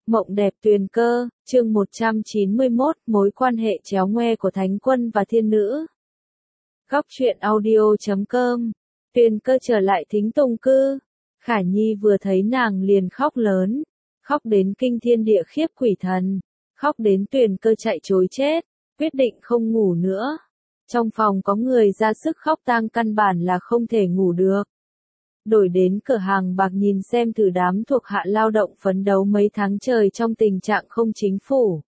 Mộng đẹp tuyền cơ, chương 191, mối quan hệ chéo ngoe của Thánh Quân và Thiên Nữ. Góc truyện audio.com. Tuyền cơ trở lại Thính Tùng cư. Khả Nhi vừa thấy nàng liền khóc lớn. Khóc đến kinh thiên địa khiếp quỷ thần. Khóc đến Tuyền cơ chạy trối chết. Quyết định không ngủ nữa. Trong phòng có người ra sức khóc tang, căn bản là không thể ngủ được. Đổi đến cửa hàng bạc nhìn xem thử đám thuộc hạ lao động phấn đấu mấy tháng trời trong tình trạng không chính phủ.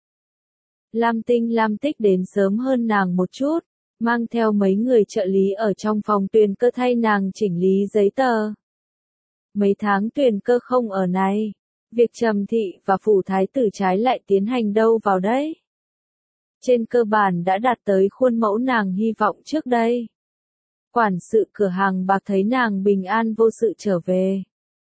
Lam Tinh Lam Tích đến sớm hơn nàng một chút, mang theo mấy người trợ lý ở trong phòng Tuyền cơ thay nàng chỉnh lý giấy tờ. Mấy tháng Tuyền cơ không ở này, việc Trầm Thị và phủ thái tử trái lại tiến hành đâu vào đấy. Trên cơ bản đã đạt tới khuôn mẫu nàng hy vọng trước đây. Quản sự cửa hàng bạc thấy nàng bình an vô sự trở về,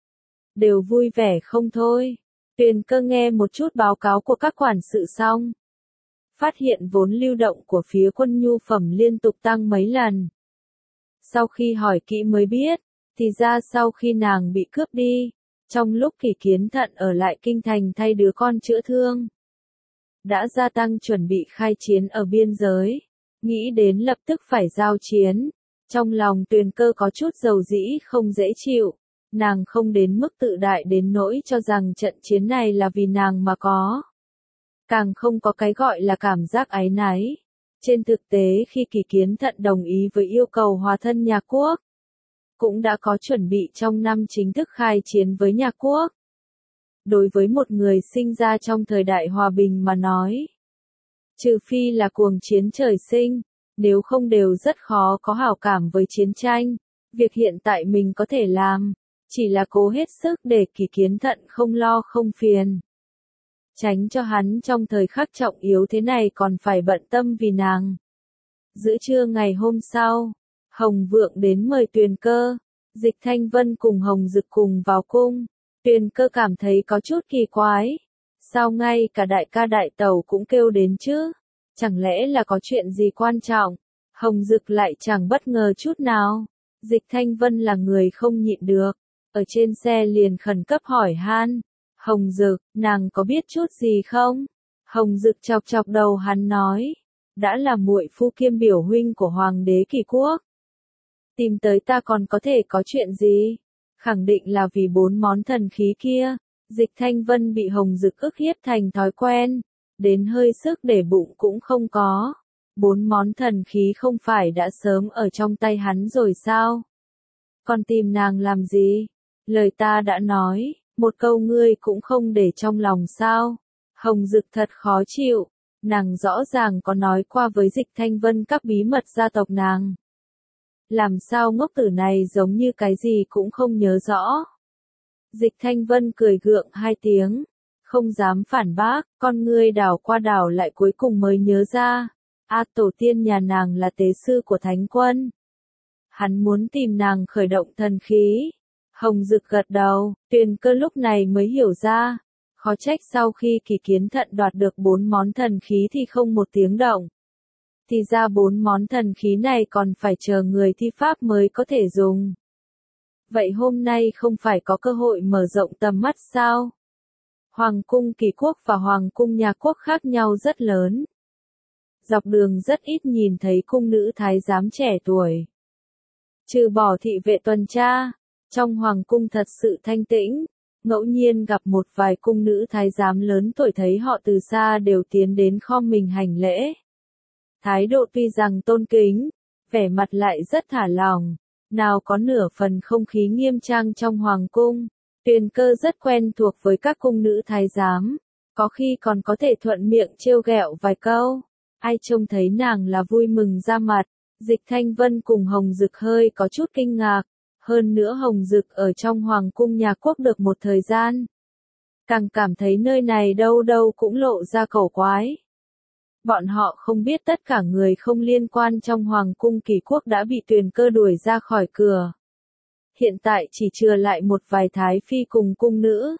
đều vui vẻ không thôi. Tuyền cơ nghe một chút báo cáo của các quản sự xong, phát hiện vốn lưu động của phía quân nhu phẩm liên tục tăng mấy lần. Sau khi hỏi kỹ mới biết, thì ra sau khi nàng bị cướp đi, trong lúc Kỷ Kiến Thận ở lại kinh thành thay đứa con chữa thương, đã gia tăng chuẩn bị khai chiến ở biên giới, nghĩ đến lập tức phải giao chiến. Trong lòng Tuyền cơ có chút dầu dĩ không dễ chịu, nàng không đến mức tự đại đến nỗi cho rằng trận chiến này là vì nàng mà có. Càng không có cái gọi là cảm giác áy náy. Trên thực tế khi Kỷ Kiến Thận đồng ý với yêu cầu hòa thân nhà Quốc, cũng đã có chuẩn bị trong năm chính thức khai chiến với nhà Quốc. Đối với một người sinh ra trong thời đại hòa bình mà nói, trừ phi là cuồng chiến trời sinh, nếu không đều rất khó có hảo cảm với chiến tranh. Việc hiện tại mình có thể làm, chỉ là cố hết sức để Kỷ Kiến Thận không lo không phiền. Tránh cho hắn trong thời khắc trọng yếu thế này còn phải bận tâm vì nàng. Giữa trưa ngày hôm sau, Hồng Vượng đến mời Tuyền cơ, Dịch Thanh Vân cùng Hồng Dực cùng vào cung. Tuyền cơ cảm thấy có chút kỳ quái. Sao ngay cả đại ca đại tẩu cũng kêu đến chứ? Chẳng lẽ là có chuyện gì quan trọng? Hồng Dực lại chẳng bất ngờ chút nào. Dịch Thanh Vân là người không nhịn được, ở trên xe liền khẩn cấp hỏi han. Hồng Dực, nàng có biết chút gì không? Hồng Dực chọc chọc đầu hắn nói, đã là muội phu kiêm biểu huynh của Hoàng đế Kỳ Quốc. Tìm tới ta còn có thể có chuyện gì? Khẳng định là vì 4 món thần khí kia. Dịch Thanh Vân bị Hồng Dực ức hiếp thành thói quen, đến hơi sức để bụng cũng không có. 4 món thần khí không phải đã sớm ở trong tay hắn rồi sao? Còn tìm nàng làm gì? Lời ta đã nói, một câu ngươi cũng không để trong lòng sao? Hồng Dực thật khó chịu, nàng rõ ràng có nói qua với Dịch Thanh Vân các bí mật gia tộc nàng. Làm sao ngốc tử này giống như cái gì cũng không nhớ rõ? Dịch Thanh Vân cười gượng 2 tiếng, không dám phản bác, con ngươi đảo qua đảo lại cuối cùng mới nhớ ra. Tổ tiên nhà nàng là tế sư của Thánh Quân. Hắn muốn tìm nàng khởi động thần khí. Hồng Dực gật đầu, Tuyền cơ lúc này mới hiểu ra. Khó trách sau khi Kỷ Kiến Thận đoạt được 4 món thần khí thì không một tiếng động. Thì ra 4 món thần khí này còn phải chờ người thi pháp mới có thể dùng. Vậy hôm nay không phải có cơ hội mở rộng tầm mắt sao? Hoàng cung Kỳ Quốc và Hoàng cung nhà Quốc khác nhau rất lớn. Dọc đường rất ít nhìn thấy cung nữ thái giám trẻ tuổi. Trừ bỏ thị vệ tuần tra, trong Hoàng cung thật sự thanh tĩnh. Ngẫu nhiên gặp một vài cung nữ thái giám lớn tuổi thấy họ từ xa đều tiến đến khom mình hành lễ. Thái độ tuy rằng tôn kính, vẻ mặt lại rất thả lỏng. Nào có nửa phần không khí nghiêm trang trong hoàng cung. Tuyền cơ rất quen thuộc với các cung nữ thái giám, có khi còn có thể thuận miệng trêu ghẹo vài câu. Ai trông thấy nàng là vui mừng ra mặt. Dịch Thanh Vân cùng Hồng Dực hơi có chút kinh ngạc. Hơn nữa Hồng Dực ở trong hoàng cung nhà Quốc được một thời gian, càng cảm thấy nơi này đâu đâu cũng lộ ra cổ quái. Bọn họ không biết tất cả người không liên quan trong Hoàng cung Kỳ Quốc đã bị Tuyền cơ đuổi ra khỏi cửa. Hiện tại chỉ chừa lại một vài thái phi cùng cung nữ.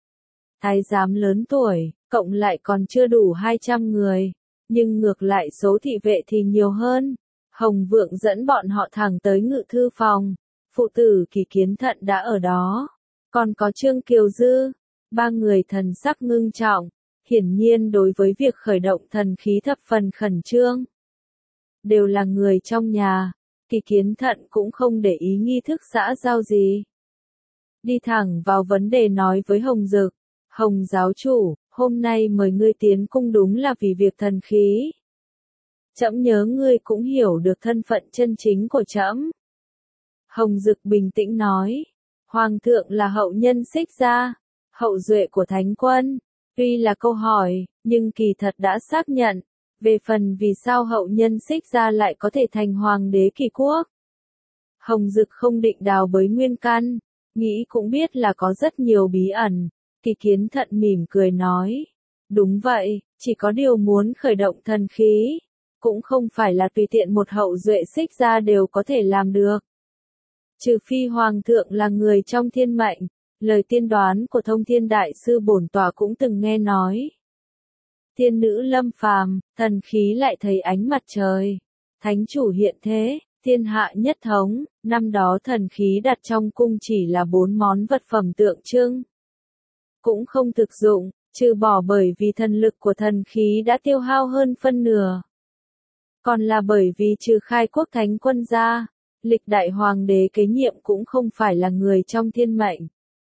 Thái giám lớn tuổi, cộng lại còn chưa đủ 200 người, nhưng ngược lại số thị vệ thì nhiều hơn. Hồng Vượng dẫn bọn họ thẳng tới ngự thư phòng. Phụ tử Kỷ Kiến Thận đã ở đó. Còn có Trương Kiều Dư. Ba người thần sắc ngưng trọng, hiển nhiên đối với việc khởi động thần khí thập phần khẩn trương. Đều là người trong nhà, Kỳ Kiến Thận cũng không để ý nghi thức xã giao gì. Đi thẳng vào vấn đề nói với Hồng Dực, Hồng giáo chủ, hôm nay mời ngươi tiến cung đúng là vì việc thần khí. Trẫm nhớ ngươi cũng hiểu được thân phận chân chính của trẫm. Hồng Dực bình tĩnh nói, Hoàng thượng là hậu nhân Xích gia, hậu duệ của Thánh Quân. Tuy là câu hỏi, nhưng kỳ thật đã xác nhận, về phần vì sao hậu nhân Xích gia lại có thể thành hoàng đế Kỳ quốc. Hồng Dực không định đào bới nguyên căn, nghĩ cũng biết là có rất nhiều bí ẩn. Kỳ Kiến Thận mỉm cười nói, đúng vậy, chỉ có điều muốn khởi động thần khí, cũng không phải là tùy tiện một hậu duệ Xích gia đều có thể làm được. Trừ phi Hoàng thượng là người trong thiên mệnh, lời tiên đoán của Thông Thiên Đại Sư bổn tọa cũng từng nghe nói. Thiên nữ lâm phàm, thần khí lại thấy ánh mặt trời. Thánh chủ hiện thế, thiên hạ nhất thống, năm đó thần khí đặt trong cung chỉ là 4 món vật phẩm tượng trưng. Cũng không thực dụng, trừ bỏ bởi vì thần lực của thần khí đã tiêu hao hơn phân nửa. Còn là bởi vì trừ Khai Quốc Thánh Quân ra, lịch đại hoàng đế kế nhiệm cũng không phải là người trong thiên mệnh.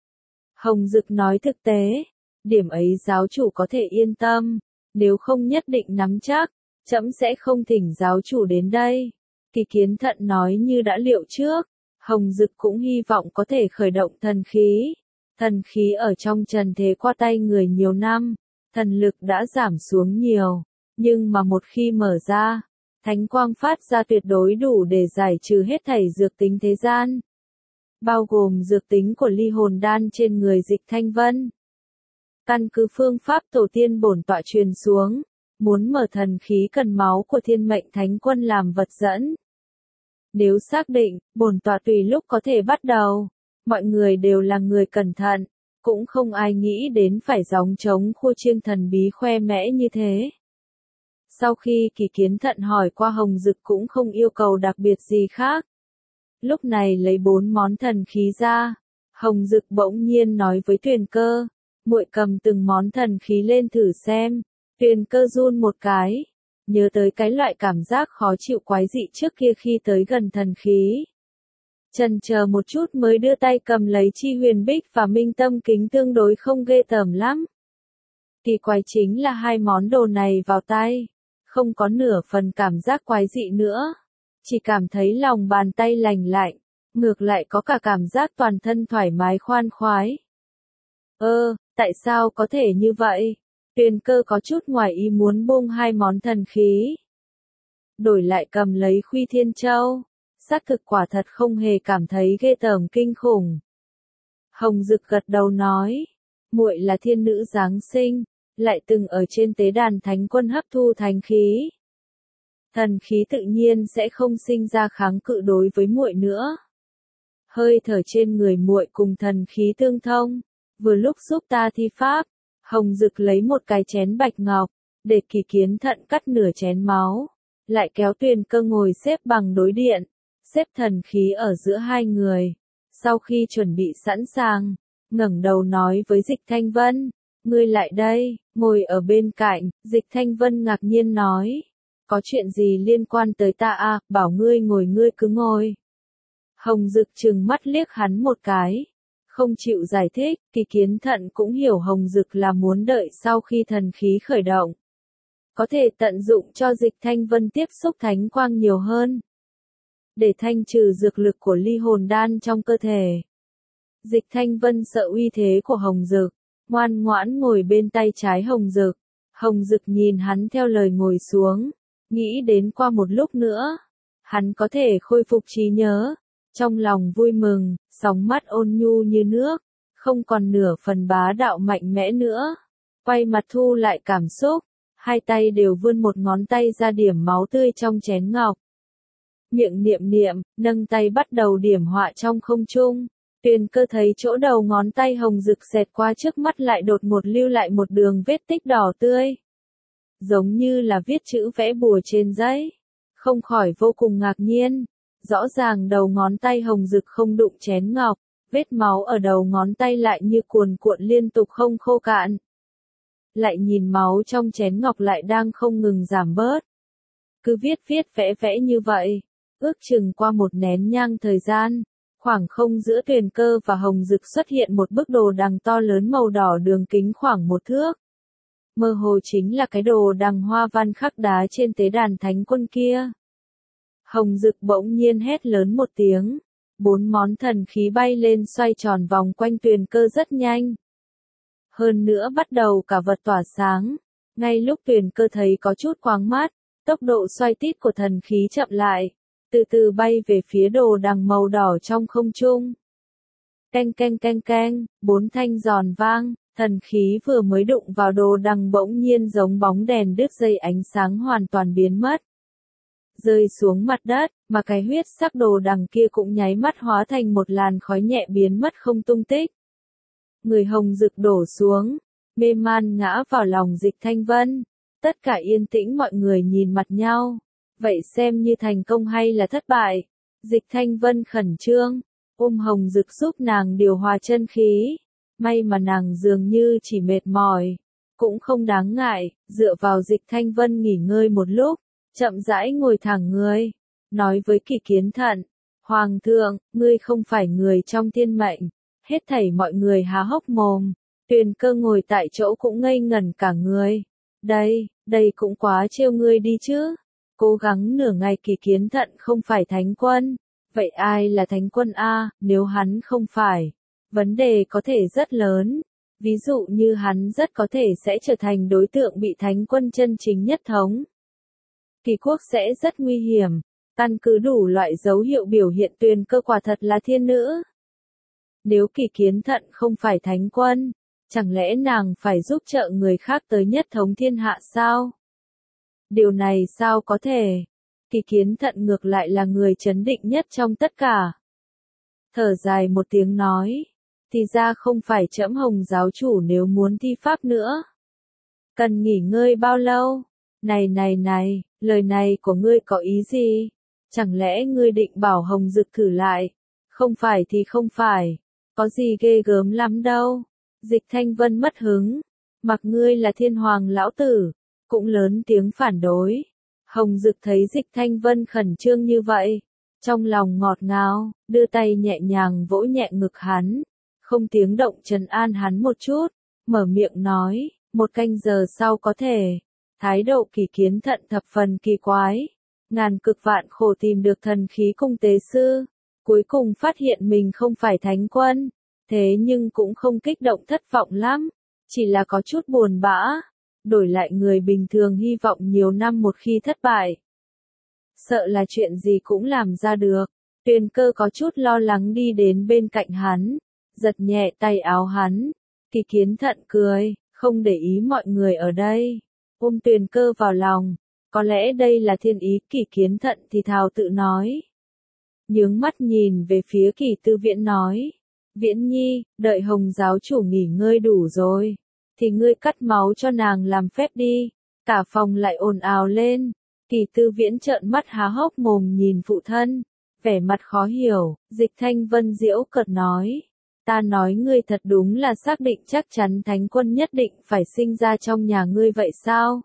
Hồng Dực nói thực tế, điểm ấy giáo chủ có thể yên tâm, nếu không nhất định nắm chắc, trẫm sẽ không thỉnh giáo chủ đến đây. Kỳ Kiến Thận nói như đã liệu trước, Hồng Dực cũng hy vọng có thể khởi động thần khí. Thần khí ở trong trần thế qua tay người nhiều năm, thần lực đã giảm xuống nhiều, nhưng mà một khi mở ra, thánh quang phát ra tuyệt đối đủ để giải trừ hết thảy dược tính thế gian. Bao gồm dược tính của ly hồn đan trên người Dịch Thanh Vân. Căn cứ phương pháp tổ tiên bổn tọa truyền xuống, muốn mở thần khí cần máu của thiên mệnh thánh quân làm vật dẫn. Nếu xác định, bổn tọa tùy lúc có thể bắt đầu, mọi người đều là người cẩn thận, cũng không ai nghĩ đến phải gióng trống khua chiêng thần bí khoe mẽ như thế. Sau khi Kỳ Kiến Thận hỏi qua Hồng Dực cũng không yêu cầu đặc biệt gì khác. Lúc này lấy 4 món thần khí ra, Hồng Dực bỗng nhiên nói với Tuyền Cơ, muội cầm từng món thần khí lên thử xem. Tuyền Cơ run một cái, nhớ tới cái loại cảm giác khó chịu quái dị trước kia khi tới gần thần khí. Chần chờ một chút mới đưa tay cầm lấy Chi Huyền Bích và Minh Tâm Kính tương đối không ghê tởm lắm. Kỳ quái chính là 2 món đồ này vào tay, không có nửa phần cảm giác quái dị nữa. Chỉ cảm thấy lòng bàn tay lành lạnh, ngược lại có cả cảm giác toàn thân thoải mái khoan khoái. Tại sao có thể như vậy? Tuyền Cơ có chút ngoài ý muốn buông 2 món thần khí. Đổi lại cầm lấy Khuy Thiên Châu, xác thực quả thật không hề cảm thấy ghê tởm kinh khủng. Hồng Dực gật đầu nói, muội là thiên nữ giáng sinh, lại từng ở trên tế đàn thánh quân hấp thu thánh khí. Thần khí tự nhiên sẽ không sinh ra kháng cự đối với muội nữa. Hơi thở trên người muội cùng thần khí tương thông, vừa lúc giúp ta thi pháp. Hồng Dực lấy một cái chén bạch ngọc, để Kỳ Kiến Thận cắt nửa chén máu, lại kéo Tuyền Cơ ngồi xếp bằng đối điện, xếp thần khí ở giữa hai người. Sau khi chuẩn bị sẵn sàng, ngẩng đầu nói với Dịch Thanh Vân, ngươi lại đây, ngồi ở bên cạnh. Dịch Thanh Vân ngạc nhiên nói, có chuyện gì liên quan tới ta à, bảo ngươi ngồi ngươi cứ ngồi. Hồng Dực trừng mắt liếc hắn một cái, không chịu giải thích. Kỳ Kiến Thận cũng hiểu Hồng Dực là muốn đợi sau khi thần khí khởi động, có thể tận dụng cho Dịch Thanh Vân tiếp xúc thánh quang nhiều hơn, để thanh trừ dược lực của ly hồn đan trong cơ thể. Dịch Thanh Vân sợ uy thế của Hồng Dực, ngoan ngoãn ngồi bên tay trái Hồng Dực. Hồng Dực nhìn hắn theo lời ngồi xuống, nghĩ đến qua một lúc nữa, hắn có thể khôi phục trí nhớ. Trong lòng vui mừng, sóng mắt ôn nhu như nước, không còn nửa phần bá đạo mạnh mẽ nữa. Quay mặt thu lại cảm xúc, hai tay đều vươn một ngón tay ra điểm máu tươi trong chén ngọc. Miệng niệm niệm, nâng tay bắt đầu điểm họa trong không trung. Tuyền Cơ thấy chỗ đầu ngón tay Hồng Dực xẹt qua trước mắt lại đột ngột lưu lại một đường vết tích đỏ tươi, giống như là viết chữ vẽ bùa trên giấy. Không khỏi vô cùng ngạc nhiên. Rõ ràng đầu ngón tay Hồng Dực không đụng chén ngọc, Vết máu ở đầu ngón tay lại như cuồn cuộn liên tục không khô cạn. Lại nhìn máu trong chén ngọc lại đang không ngừng giảm bớt. Cứ viết vẽ vẽ như vậy, ước chừng qua một nén nhang thời gian, khoảng không giữa Tuyền Cơ và Hồng Dực xuất hiện một bức đồ đằng to lớn màu đỏ đường kính khoảng 1 thước. Mơ hồ chính là cái đồ đằng hoa văn khắc đá trên tế đàn thánh quân kia. Hồng Dực bỗng nhiên hét lớn một tiếng, 4 món thần khí bay lên xoay tròn vòng quanh Tuyền Cơ rất nhanh. Hơn nữa bắt đầu cả vật tỏa sáng. Ngay lúc Tuyền Cơ thấy có chút choáng mắt, tốc độ xoay tít của thần khí chậm lại, từ từ bay về phía đồ đằng màu đỏ trong không trung. Canh canh canh canh, 4 thanh giòn vang, thần khí vừa mới đụng vào đồ đằng bỗng nhiên giống bóng đèn đứt dây ánh sáng hoàn toàn biến mất. Rơi xuống mặt đất, mà cái huyết sắc đồ đằng kia cũng nháy mắt hóa thành một làn khói nhẹ biến mất không tung tích. Người Hồng Dực đổ xuống, mê man ngã vào lòng Dịch Thanh Vân. Tất cả yên tĩnh, mọi người nhìn mặt nhau. Vậy xem như thành công hay là thất bại? Dịch Thanh Vân khẩn trương, ôm Hồng Dực giúp nàng điều hòa chân khí. May mà nàng dường như chỉ mệt mỏi, cũng không đáng ngại, dựa vào Dịch Thanh Vân nghỉ ngơi một lúc, chậm rãi ngồi thẳng người, nói với Kỳ Kiến Thận, Hoàng thượng, ngươi không phải người trong thiên mệnh. Hết thảy mọi người há hốc mồm, Tuyền Cơ ngồi tại chỗ cũng ngây ngẩn cả người. Đây cũng quá trêu ngươi đi chứ. Cố gắng nửa ngày Kỳ Kiến Thận không phải thánh quân. Vậy ai là thánh quân a? Nếu hắn không phải, vấn đề có thể rất lớn. Ví dụ như hắn rất có thể sẽ trở thành đối tượng bị thánh quân chân chính nhất thống. Kỳ quốc sẽ rất nguy hiểm, căn cứ đủ loại dấu hiệu biểu hiện Tuyền Cơ quả thật là thiên nữ. Nếu Kỳ Kiến Thận không phải thánh quân, chẳng lẽ nàng phải giúp trợ người khác tới nhất thống thiên hạ sao? Điều này sao có thể? Kỳ Kiến Thận ngược lại là người trấn định nhất trong tất cả. Thở dài một tiếng nói, thì ra không phải trẫm Hồng giáo chủ nếu muốn thi pháp nữa. Cần nghỉ ngơi bao lâu? Này, lời này của ngươi có ý gì? Chẳng lẽ ngươi định bảo Hồng Dực thử lại? Không phải thì không phải, có gì ghê gớm lắm đâu. Dịch Thanh Vân mất hứng, mặc ngươi là thiên hoàng lão tử, cũng lớn tiếng phản đối. Hồng Dực thấy Dịch Thanh Vân khẩn trương như vậy, trong lòng ngọt ngào, đưa tay nhẹ nhàng vỗ nhẹ ngực hắn, không tiếng động trấn an hắn một chút, mở miệng nói, 1 canh giờ sau có thể. Thái độ Kỳ Kiến Thận thập phần kỳ quái, ngàn cực vạn khổ tìm được thần khí cung tế sư, cuối cùng phát hiện mình không phải thánh quân, thế nhưng cũng không kích động thất vọng lắm, chỉ là có chút buồn bã. Đổi lại người bình thường hy vọng nhiều năm một khi thất bại, sợ là chuyện gì cũng làm ra được. Tuyền Cơ có chút lo lắng đi đến bên cạnh hắn, giật nhẹ tay áo hắn. Kỳ Kiến Thận cười, không để ý mọi người ở đây, ôm Tuyền Cơ vào lòng. Có lẽ đây là thiên ý. Kỳ Kiến Thận thì thào tự nói, nhướng mắt nhìn về phía Kỳ Tư Viễn nói, Viễn Nhi, đợi Hồng giáo chủ nghỉ ngơi đủ rồi, thì ngươi cắt máu cho nàng làm phép đi. Cả phòng lại ồn ào lên. Kỳ Tư Viễn trợn mắt há hốc mồm nhìn phụ thân, vẻ mặt khó hiểu. Dịch Thanh Vân giễu cợt nói, ta nói ngươi thật đúng là xác định chắc chắn thánh quân nhất định phải sinh ra trong nhà ngươi vậy sao?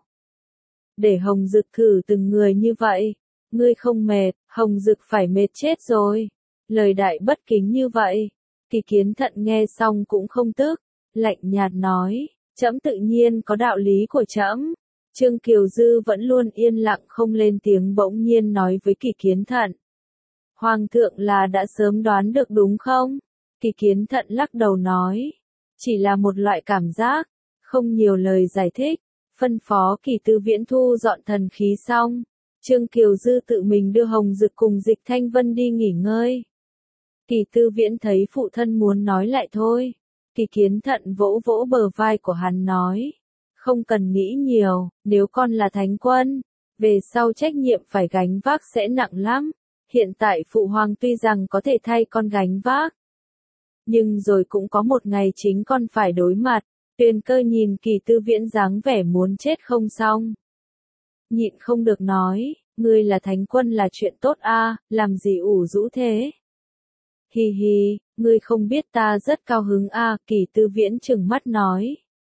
Để Hồng Dực thử từng người như vậy, ngươi không mệt? Hồng Dực phải mệt chết rồi. Lời đại bất kính như vậy. Kỳ Kiến Thận nghe xong cũng không tức, lạnh nhạt nói, trẫm tự nhiên có đạo lý của trẫm. Trương Kiều Dư vẫn luôn yên lặng không lên tiếng bỗng nhiên nói với Kỳ Kiến Thận, Hoàng thượng là đã sớm đoán được đúng không? Kỳ Kiến Thận lắc đầu nói, chỉ là một loại cảm giác, không nhiều lời giải thích. Phân phó Kỳ Tư Viễn thu dọn thần khí xong, Trương Kiều Dư tự mình đưa Hồng Dực cùng Dịch Thanh Vân đi nghỉ ngơi. Kỳ Tư Viễn thấy phụ thân muốn nói lại thôi. Kỳ Kiến Thận vỗ vỗ bờ vai của hắn nói, không cần nghĩ nhiều, nếu con là thánh quân, về sau trách nhiệm phải gánh vác sẽ nặng lắm. Hiện tại phụ hoàng tuy rằng có thể thay con gánh vác, nhưng rồi cũng có một ngày chính con phải đối mặt. Tuyền Cơ nhìn Kỳ Tư Viễn dáng vẻ muốn chết không xong, nhịn không được nói, ngươi là thánh quân là chuyện tốt a, làm gì ủ rũ thế? Hì hì, ngươi không biết ta rất cao hứng à, Kỳ Tư Viễn trừng mắt nói.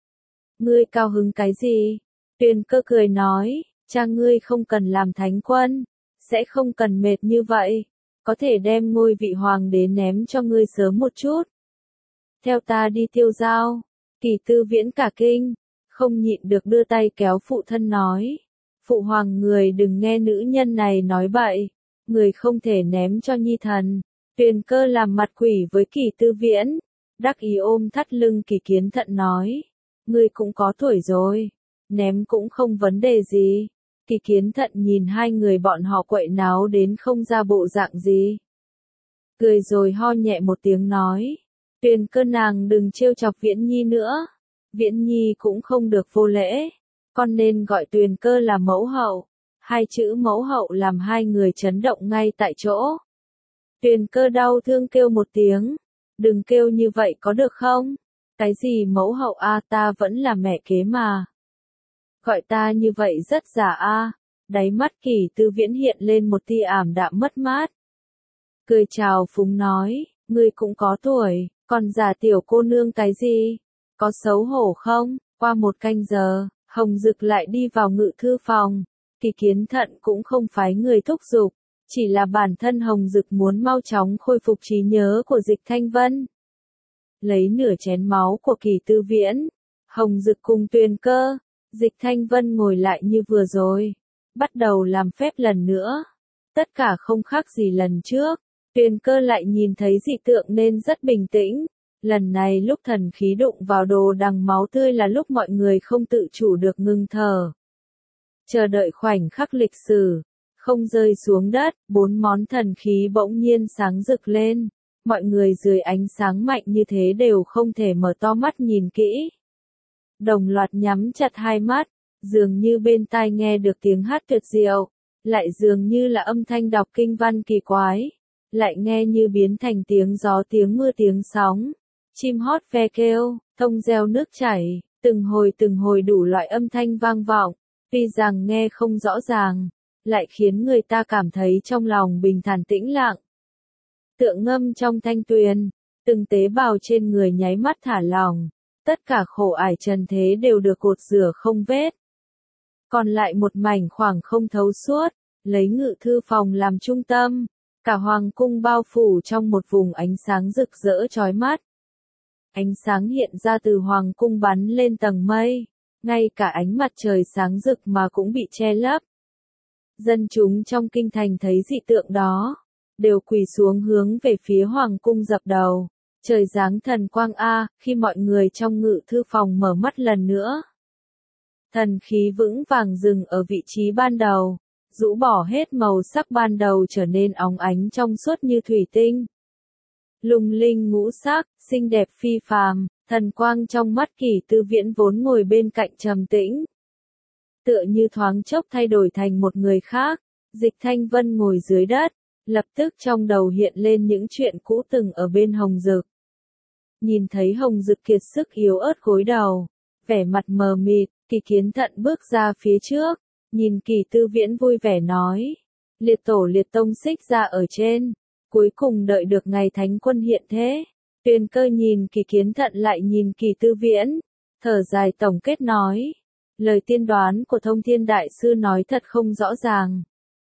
Ngươi cao hứng cái gì? Tuyền Cơ cười nói, cha ngươi không cần làm thánh quân, sẽ không cần mệt như vậy, có thể đem ngôi vị hoàng đế ném cho ngươi sớm một chút. Theo ta đi tiêu giao, Kỳ Tư Viễn cả kinh, không nhịn được đưa tay kéo phụ thân nói. Phụ hoàng người đừng nghe nữ nhân này nói bậy, người không thể ném cho nhi thần. Tuyền Cơ làm mặt quỷ với Kỳ Tư Viễn, đắc ý ôm thắt lưng Kỳ Kiến Thận nói. Ngươi cũng có tuổi rồi, ném cũng không vấn đề gì. Kỳ Kiến Thận nhìn hai người bọn họ quậy náo đến không ra bộ dạng gì. Cười rồi ho nhẹ một tiếng nói. Tuyền Cơ nàng đừng trêu chọc Viễn Nhi nữa. Viễn Nhi cũng không được vô lễ. Con nên gọi Tuyền Cơ là mẫu hậu. Hai chữ mẫu hậu làm hai người chấn động ngay tại chỗ. Tuyền Cơ đau thương kêu một tiếng. Đừng kêu như vậy có được không? Cái gì mẫu hậu a, ta vẫn là mẹ kế mà. Gọi ta như vậy rất giả a. Đáy mắt Kỳ Tư Viễn hiện lên một tia ảm đạm mất mát. Cười chào phúng nói, ngươi cũng có tuổi, còn giả tiểu cô nương cái gì? Có xấu hổ không? Qua một canh giờ, Hồng Dực lại đi vào ngự thư phòng. Kỳ Kiến Thận cũng không phái người thúc giục, chỉ là bản thân Hồng Dực muốn mau chóng khôi phục trí nhớ của Dịch Thanh Vân. Lấy nửa chén máu của Kỳ Tư Viễn, Hồng Dực cùng Tuyền Cơ, Dịch Thanh Vân ngồi lại như vừa rồi, bắt đầu làm phép lần nữa. Tất cả không khác gì lần trước, Tuyền Cơ lại nhìn thấy dị tượng nên rất bình tĩnh. Lần này lúc thần khí đụng vào đồ đằng máu tươi là lúc mọi người không tự chủ được ngừng thở. Chờ đợi khoảnh khắc lịch sử, không rơi xuống đất, 4 món thần khí bỗng nhiên sáng rực lên. Mọi người dưới ánh sáng mạnh như thế đều không thể mở to mắt nhìn kỹ. Đồng loạt nhắm chặt hai mắt, dường như bên tai nghe được tiếng hát tuyệt diệu, lại dường như là âm thanh đọc kinh văn kỳ quái, lại nghe như biến thành tiếng gió tiếng mưa tiếng sóng, chim hót ve kêu, thông reo nước chảy, từng hồi đủ loại âm thanh vang vọng, tuy rằng nghe không rõ ràng, lại khiến người ta cảm thấy trong lòng bình thản tĩnh lặng. Tựa ngâm trong thanh tuyền, từng tế bào trên người nháy mắt thả lỏng, tất cả khổ ải trần thế đều được cột rửa không vết. Còn lại một mảnh khoảng không thấu suốt, lấy ngự thư phòng làm trung tâm, cả hoàng cung bao phủ trong một vùng ánh sáng rực rỡ chói mắt. Ánh sáng hiện ra từ hoàng cung bắn lên tầng mây, ngay cả ánh mặt trời sáng rực mà cũng bị che lấp. Dân chúng trong kinh thành thấy dị tượng đó, đều quỳ xuống hướng về phía hoàng cung dập đầu. Trời giáng thần quang a, khi mọi người trong ngự thư phòng mở mắt lần nữa. Thần khí vững vàng dừng ở vị trí ban đầu, rũ bỏ hết màu sắc ban đầu trở nên óng ánh trong suốt như thủy tinh. Lung linh ngũ sắc, xinh đẹp phi phàm, thần quang trong mắt Kỳ Tư Viễn vốn ngồi bên cạnh trầm tĩnh. Tựa như thoáng chốc thay đổi thành một người khác, Dịch Thanh Vân ngồi dưới đất, lập tức trong đầu hiện lên những chuyện cũ từng ở bên Hồng Dực. Nhìn thấy Hồng Dực kiệt sức yếu ớt gối đầu, vẻ mặt mờ mịt, Kỳ Kiến Thận bước ra phía trước, nhìn Kỳ Tư Viễn vui vẻ nói, liệt tổ liệt tông xích ra ở trên, cuối cùng đợi được ngày thánh quân hiện thế. Tuyền Cơ nhìn Kỳ Kiến Thận lại nhìn Kỳ Tư Viễn, thở dài tổng kết nói, lời tiên đoán của Thông Thiên Đại Sư nói thật không rõ ràng.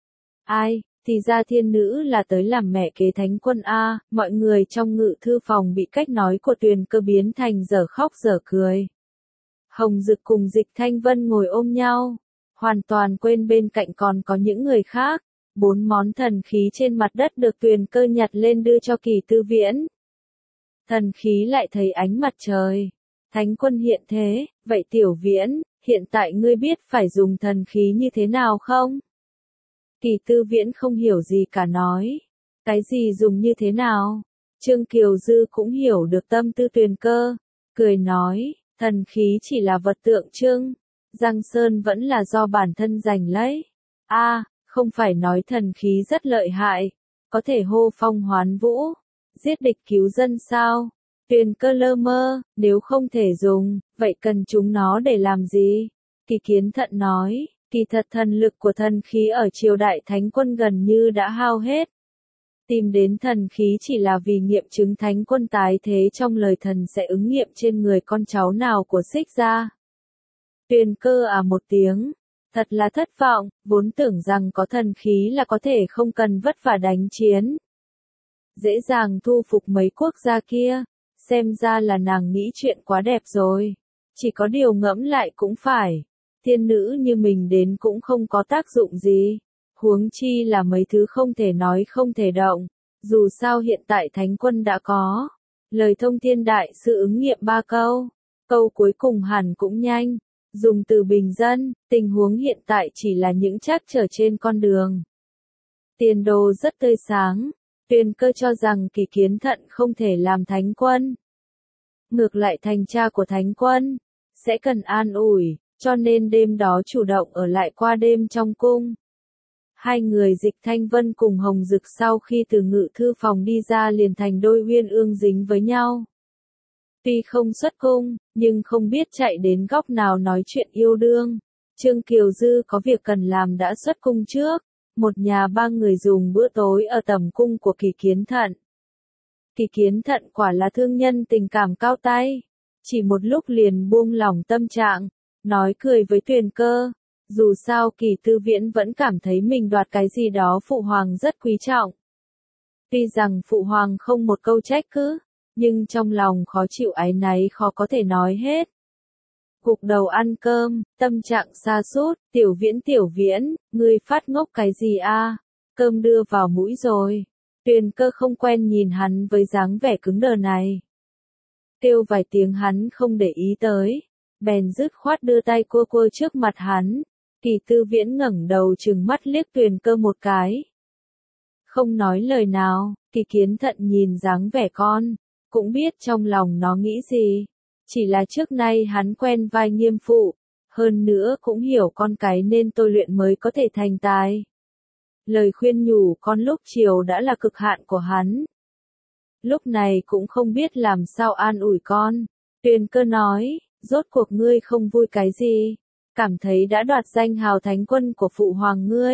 Ai? Thì ra thiên nữ là tới làm mẹ kế thánh quân a. Mọi người trong ngự thư phòng bị cách nói của Tuyền Cơ biến thành dở khóc dở cười. Hồng Dực cùng Dịch Thanh Vân ngồi ôm nhau, hoàn toàn quên bên cạnh còn có những người khác. 4 món thần khí trên mặt đất được Tuyền Cơ nhặt lên đưa cho Kỳ Tư Viễn. Thần khí lại thấy ánh mặt trời. Thánh quân hiện thế, vậy Tiểu Viễn, hiện tại ngươi biết phải dùng thần khí như thế nào không? Kỳ Tư Viễn không hiểu gì cả nói. Cái gì dùng như thế nào? Trương Kiều Dư cũng hiểu được tâm tư Tuyền Cơ. Cười nói, thần khí chỉ là vật tượng trưng. Giang Sơn vẫn là do bản thân giành lấy. Không phải nói thần khí rất lợi hại. Có thể hô phong hoán vũ. Giết địch cứu dân sao? Tuyền Cơ lơ mơ, nếu không thể dùng, vậy cần chúng nó để làm gì? Kỳ Kiến Thận nói. Kỳ thật thần lực của thần khí ở triều đại thánh quân gần như đã hao hết. Tìm đến thần khí chỉ là vì nghiệm chứng thánh quân tái thế trong lời thần sẽ ứng nghiệm trên người con cháu nào của Xích gia. Tuyền Cơ một tiếng, thật là thất vọng, vốn tưởng rằng có thần khí là có thể không cần vất vả đánh chiến. Dễ dàng thu phục mấy quốc gia kia, xem ra là nàng nghĩ chuyện quá đẹp rồi. Chỉ có điều ngẫm lại cũng phải, thiên nữ như mình đến cũng không có tác dụng gì. Huống chi là mấy thứ không thể nói không thể động, dù sao hiện tại thánh quân đã có. Lời thông thiên đại sư ứng nghiệm 3 câu, câu cuối cùng hẳn cũng nhanh, dùng từ bình dân, tình huống hiện tại chỉ là những trắc trở trên con đường. Tiền đồ rất tươi sáng, Tuyền Cơ cho rằng Kỳ Kiến Thận không thể làm thánh quân. Ngược lại thành cha của thánh quân, sẽ cần an ủi, cho nên đêm đó chủ động ở lại qua đêm trong cung. Hai người Dịch Thanh Vân cùng Hồng Dực sau khi từ ngự thư phòng đi ra liền thành đôi uyên ương dính với nhau. Tuy không xuất cung, nhưng không biết chạy đến góc nào nói chuyện yêu đương. Trương Kiều Dư có việc cần làm đã xuất cung trước. Một nhà ba người dùng bữa tối ở tầm cung của Kỳ Kiến Thận. Kỳ Kiến Thận quả là thương nhân tình cảm cao tay. Chỉ một lúc liền buông lỏng tâm trạng, nói cười với Tuyền Cơ. Dù sao Kỳ Tư Viễn vẫn cảm thấy mình đoạt cái gì đó phụ hoàng rất quý trọng. Tuy rằng phụ hoàng không một câu trách cứ, nhưng trong lòng khó chịu áy náy khó có thể nói hết. Gục đầu ăn cơm, tâm trạng sa sút, tiểu viễn, ngươi phát ngốc cái gì a? Cơm đưa vào mũi rồi. Tuyền Cơ không quen nhìn hắn với dáng vẻ cứng đờ này. Kêu vài tiếng hắn không để ý tới, bèn dứt khoát đưa tay cua cua trước mặt hắn. Kỳ Tư Viễn ngẩng đầu trừng mắt liếc Tuyền Cơ một cái. Không nói lời nào, Kỳ Kiến Thận nhìn dáng vẻ con, cũng biết trong lòng nó nghĩ gì. Chỉ là trước nay hắn quen vai nghiêm phụ, hơn nữa cũng hiểu con cái nên tôi luyện mới có thể thành tài. Lời khuyên nhủ con lúc chiều đã là cực hạn của hắn. Lúc này cũng không biết làm sao an ủi con. Tuyền Cơ nói, rốt cuộc ngươi không vui cái gì, cảm thấy đã đoạt danh hào thánh quân của phụ hoàng ngươi.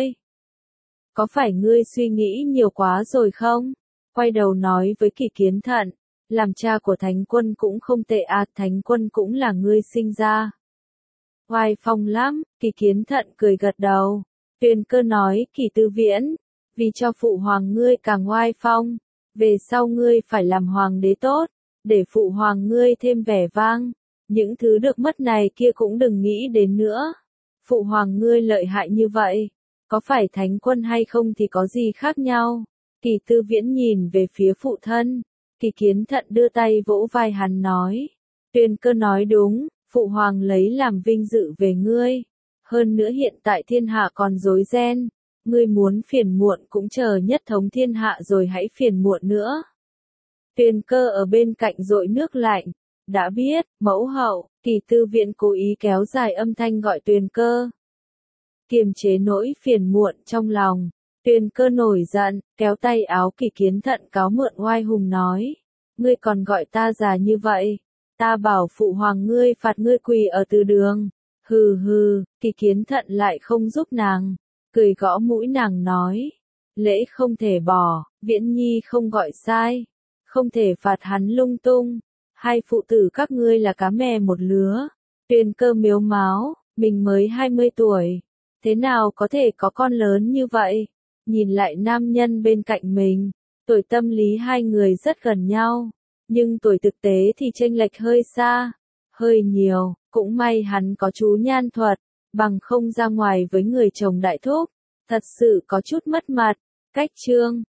Có phải ngươi suy nghĩ nhiều quá rồi không? Quay đầu nói với Kỳ Kiến Thận. Làm cha của thánh quân cũng không tệ thánh quân cũng là ngươi sinh ra. Oai phong lắm, Kỳ Kiến Thận cười gật đầu. Tuyền Cơ nói, Kỳ Tư Viễn, vì cho phụ hoàng ngươi càng oai phong, về sau ngươi phải làm hoàng đế tốt, để phụ hoàng ngươi thêm vẻ vang. Những thứ được mất này kia cũng đừng nghĩ đến nữa. Phụ hoàng ngươi lợi hại như vậy, có phải thánh quân hay không thì có gì khác nhau. Kỳ Tư Viễn nhìn về phía phụ thân. Kỳ Kiến Thận đưa tay vỗ vai hắn nói. Tuyền Cơ nói đúng, phụ hoàng lấy làm vinh dự về ngươi. Hơn nữa hiện tại thiên hạ còn rối ren. Ngươi muốn phiền muộn cũng chờ nhất thống thiên hạ rồi hãy phiền muộn nữa. Tuyền Cơ ở bên cạnh dội nước lạnh. Đã biết, mẫu hậu, Kỳ Tư Viễn cố ý kéo dài âm thanh gọi Tuyền Cơ. Kiềm chế nỗi phiền muộn trong lòng. Tuyền Cơ nổi giận, kéo tay áo Kỳ Kiến Thận cáo mượn oai hùng nói. Ngươi còn gọi ta già như vậy. Ta bảo phụ hoàng ngươi phạt ngươi quỳ ở từ đường. Hừ hừ, Kỳ Kiến Thận lại không giúp nàng. Cười gõ mũi nàng nói. Lễ không thể bỏ, Viễn Nhi không gọi sai. Không thể phạt hắn lung tung. Hai phụ tử các ngươi là cá mè một lứa. Tuyền Cơ mếu máo, mình mới 20 tuổi. Thế nào có thể có con lớn như vậy? Nhìn lại nam nhân bên cạnh mình, tuổi tâm lý hai người rất gần nhau, nhưng tuổi thực tế thì chênh lệch hơi xa, hơi nhiều, cũng may hắn có chú nhan thuật, bằng không ra ngoài với người chồng đại thúc, thật sự có chút mất mặt. Cách chương